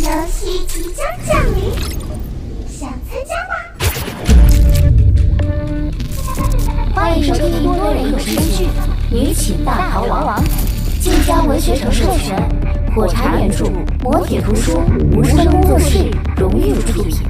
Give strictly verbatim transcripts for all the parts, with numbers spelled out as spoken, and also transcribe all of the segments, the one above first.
游戏即将降临，想参加吗？ 欢迎收听多人有声剧《女寝大逃亡》，晋江文学城授权，火柴原著，磨铁图书，无声工作室荣誉出品。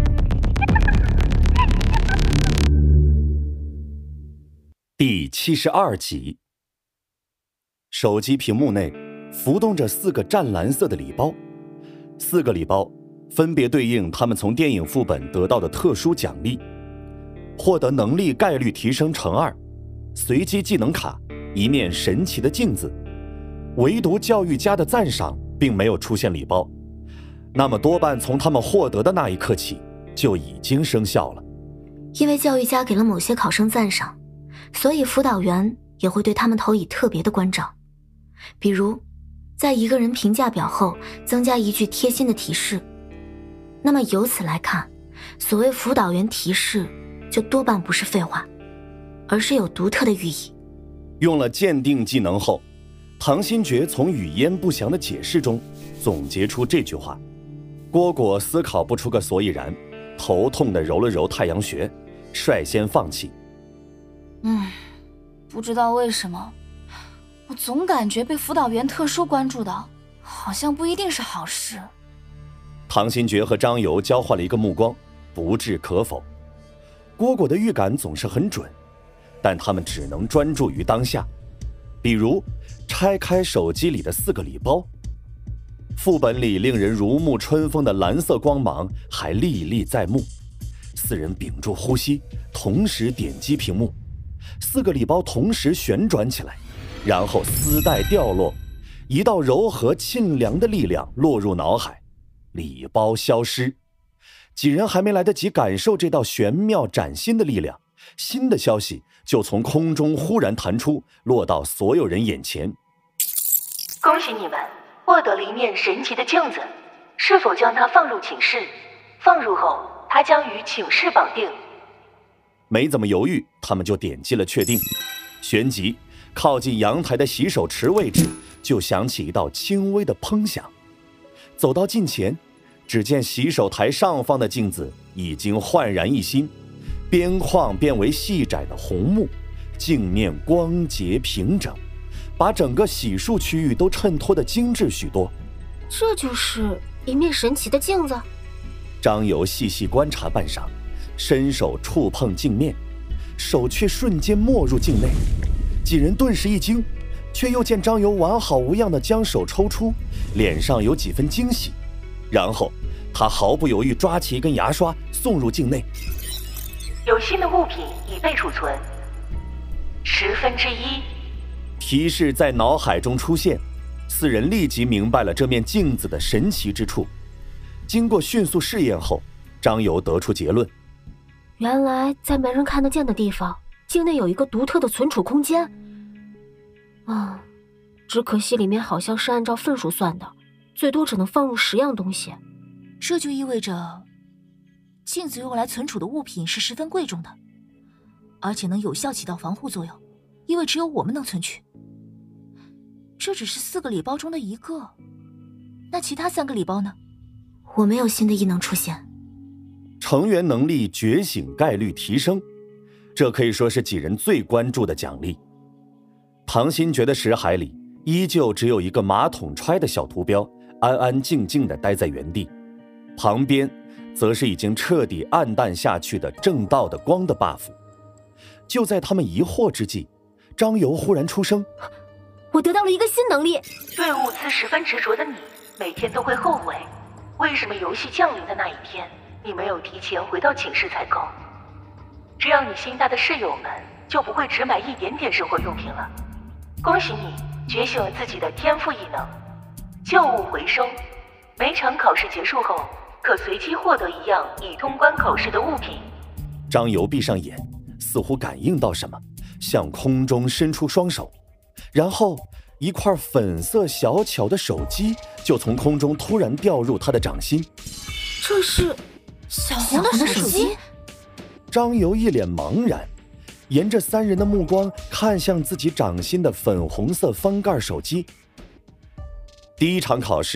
第七十二集。手机屏幕内浮动着四个湛蓝色的礼包，四个礼包分别对应他们从电影副本得到的特殊奖励：获得能力概率提升乘二，随机技能卡，一面神奇的镜子。唯独教育家的赞赏并没有出现礼包，那么多半从他们获得的那一刻起就已经生效了。 因为教育家给了某些考生赞赏，所以辅导员也会对他们投以特别的关照，比如在一个人评价表后增加一句贴心的提示。那么由此来看，所谓辅导员提示就多半不是废话，而是有独特的寓意。 用了鉴定技能后，唐新觉从语焉不详的解释中总结出这句话。蝈蝈思考不出个所以然，头痛地揉了揉太阳穴，率先放弃。 嗯，不知道为什么，我总感觉被辅导员特殊关注的，好像不一定是好事。 唐新觉和张游交换了一个目光，不置可否。蝈蝈的预感总是很准，但他们只能专注于当下。比如拆开手机里的四个礼包，副本里令人如沐春风的蓝色光芒还历历在目。四人屏住呼吸，同时点击屏幕，四个礼包同时旋转起来，然后丝带掉落，一道柔和沁凉的力量落入脑海，礼包消失。几人还没来得及感受这道玄妙崭新的力量，新的消息就从空中忽然弹出，落到所有人眼前。 恭喜你们获得了一面神奇的镜子，是否将它放入寝室？放入后，它将与寝室绑定。 没怎么犹豫，他们就点击了确定。旋即，靠近阳台的洗手池位置就响起一道轻微的砰响。走到近前，只见洗手台上方的镜子已经焕然一新，边框变为细窄的红木，镜面光洁平整，把整个洗漱区域都衬托得精致许多。 这就是一面神奇的镜子。 张游细细观察半晌，伸手触碰镜面，手却瞬间没入镜内。几人顿时一惊，却又见张游完好无恙地将手抽出，脸上有几分惊喜。然后他毫不犹豫抓起一根牙刷送入镜内。 有新的物品已被储存，十分之一。 提示在脑海中出现，四人立即明白了这面镜子的神奇之处。经过迅速试验后，张游得出结论： 原来在没人看得见的地方，镜内有一个独特的存储空间。啊，只可惜里面好像是按照份数算的，最多只能放入十样东西。 这就意味着镜子用来存储的物品是十分贵重的，而且能有效起到防护作用，因为只有我们能存取。这只是四个礼包中的一个，那其他三个礼包呢？ 我没有新的异能出现。 成员能力觉醒概率提升，这可以说是几人最关注的奖励。唐新觉的识海里依旧只有一个马桶揣的小图标，安安静静地待在原地，旁边则是已经彻底暗淡下去的正道的光的 buff。 就在他们疑惑之际，张游忽然出声： 我得到了一个新能力。 对物资十分执着的你，每天都会后悔，为什么游戏降临的那一天，你没有提前回到寝室采购？这样你新搭的室友们就不会只买一点点生活用品了。恭喜你觉醒了自己的天赋异能旧物回收，每场考试结束后可随机获得一样已通关考试的物品。 张游闭上眼，似乎感应到什么，向空中伸出双手，然后一块粉色小巧的手机就从空中突然掉入他的掌心。 这是小红的手机？ 张游一脸茫然，沿着三人的目光看向自己掌心的粉红色翻盖手机。第一场考试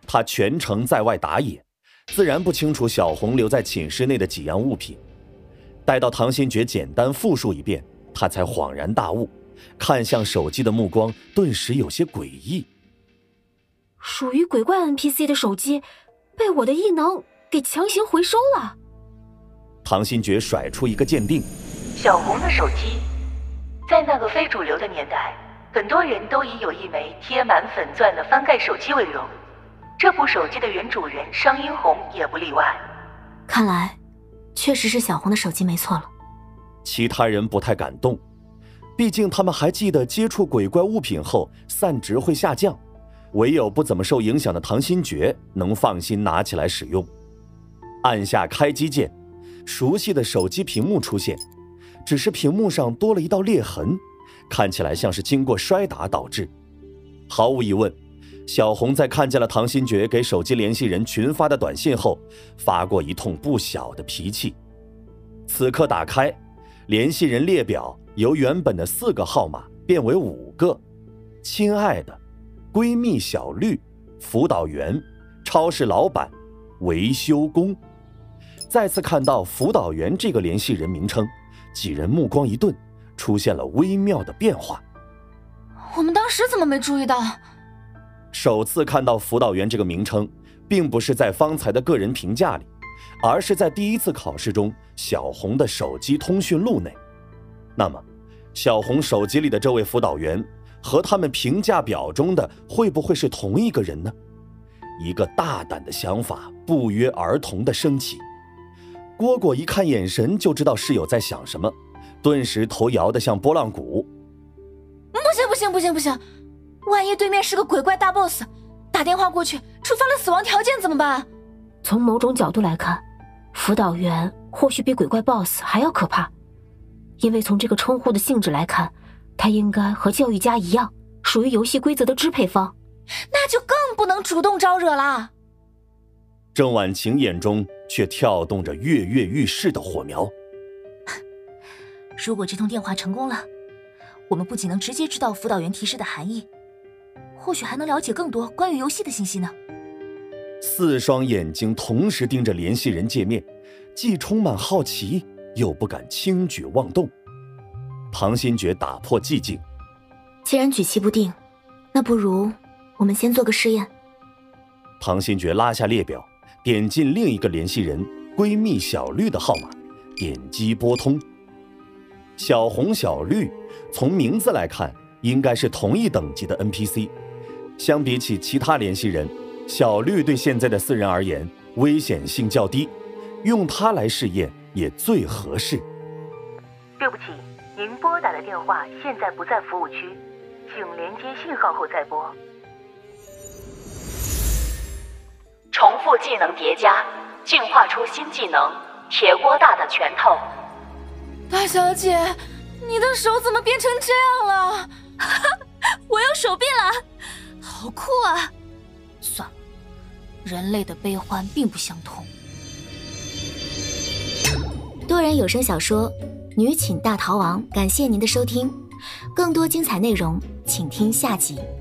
他全程在外打野，自然不清楚小红留在寝室内的几样物品。待到唐新觉简单复述一遍，他才恍然大悟，看向手机的目光顿时有些诡异。 属于鬼怪 N P C 的手机被我的异能给强行回收了。 唐新觉甩出一个鉴定， 小红的手机，在那个非主流的年代，很多人都以有一枚贴满粉钻的翻盖手机为荣。这部手机的原主人商英红也不例外。 看来确实是小红的手机没错了。 其他人不太敢动，毕竟他们还记得接触鬼怪物品后散值会下降，唯有不怎么受影响的唐新觉能放心拿起来使用。按下开机键，熟悉的手机屏幕出现，只是屏幕上多了一道裂痕，看起来像是经过摔打导致。毫无疑问，小红在看见了唐新觉给手机联系人群发的短信后，发过一通不小的脾气。此刻打开联系人列表，由原本的四个号码变为五个：亲爱的、闺蜜小绿、辅导员、超市老板、维修工。再次看到辅导员这个联系人名称，几人目光一顿，出现了微妙的变化。 我们当时怎么没注意到？ 首次看到辅导员这个名称，并不是在方才的个人评价里，而是在第一次考试中小红的手机通讯录内。那么小红手机里的这位辅导员和他们评价表中的会不会是同一个人呢？一个大胆的想法不约而同地升起。蝈蝈一看眼神就知道室友在想什么，顿时头摇得像拨浪鼓。 不行不行不行不行，万一对面是个鬼怪大 boss， 打电话过去触发了死亡条件怎么办？ 从某种角度来看，辅导员或许比鬼怪 boss 还要可怕，因为从这个称呼的性质来看，他应该和教育家一样，属于游戏规则的支配方， 那就更不能主动招惹啦。 郑婉晴眼中却跳动着跃跃欲试的火苗。 如果这通电话成功了，我们不仅能直接知道辅导员提示的含义，或许还能了解更多关于游戏的信息呢。 四双眼睛同时盯着联系人界面，既充满好奇，又不敢轻举妄动。唐新觉打破寂静， 既然举棋不定，那不如我们先做个试验。 唐新觉拉下列表，点进另一个联系人闺蜜小绿的号码，点击拨通。小红小绿从名字来看应该是同一等级的 N P C， 相比起其他联系人，小绿对现在的四人而言危险性较低，用它来试验也最合适。 对不起，您拨打的电话现在不在服务区，请连接信号后再拨。重复技能叠加，进化出新技能铁锅大的拳头。 大小姐，你的手怎么变成这样了？我有手臂了，好酷啊！算了，人类的悲欢并不相同。 多人有声小说《女寝大逃亡》，感谢您的收听，更多精彩内容请听下集。